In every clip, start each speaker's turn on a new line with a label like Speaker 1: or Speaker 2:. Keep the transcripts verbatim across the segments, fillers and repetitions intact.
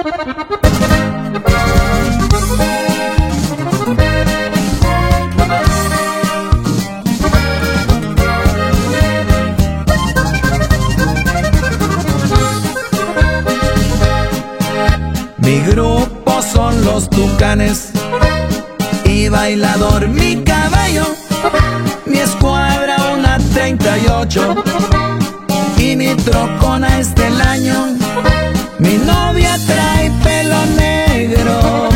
Speaker 1: Mi grupo son los Tucanes y Bailador mi caballo, mi escuadra una treinta y ocho y mi trocona es del año. Mi novia trae pelo negro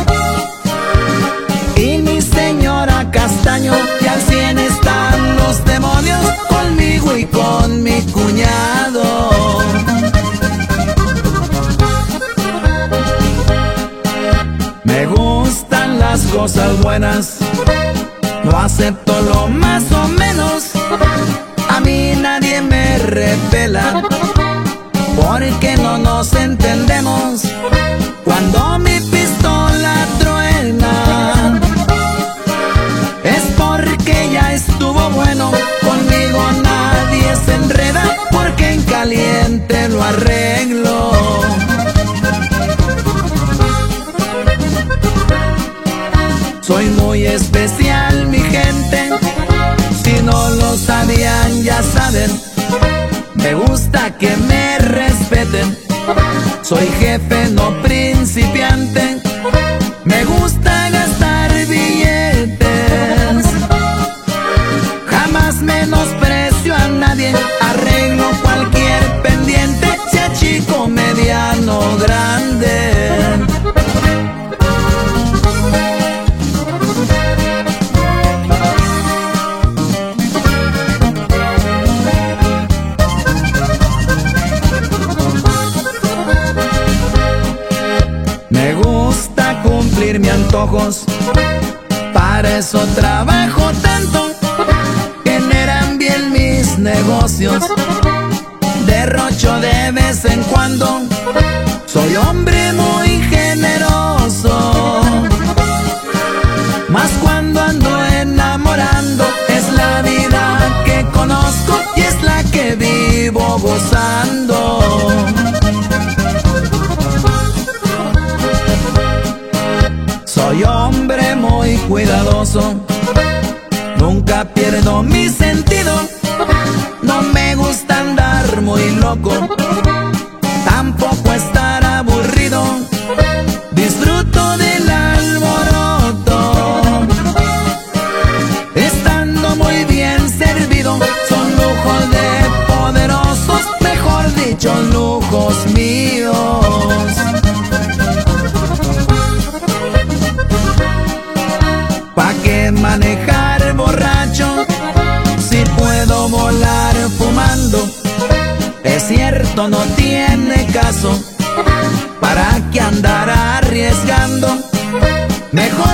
Speaker 1: y mi señora castaño, y al cien están los demonios conmigo y con mi cuñado. Me gustan las cosas buenas, no acepto lo más o menos. A mí nadie me revela, porque no nos entendemos. Cuando mi pistola truena, es porque ya estuvo bueno. Conmigo nadie se enreda, porque en caliente lo arreglo. Soy muy especial, mi gente, si no lo sabían ya saben. Me gusta que me respeten, soy jefe no principiante. Me gusta gastar billetes, jamás menosprecio a nadie. Arreglo cualquier pendiente, sea chico, mediano o grande. Me gusta cumplir mis antojos, para eso trabajo tanto. Generan bien mis negocios, derrocho de vez en cuando. Soy hombre muy generoso, más cuando ando enamorando. Es la vida que conozco y es la que vivo gozando. Soy hombre muy cuidadoso, nunca pierdo mi sentido. No me gusta andar muy loco, tampoco estar aburrido. Disfruto del alboroto, estando muy bien servido. Son lujos de poderosos, mejor dicho, lujos míos. ¿Pa' qué manejar borracho si puedo volar fumando? Es cierto, no tiene caso, ¿para qué andar arriesgando? Mejor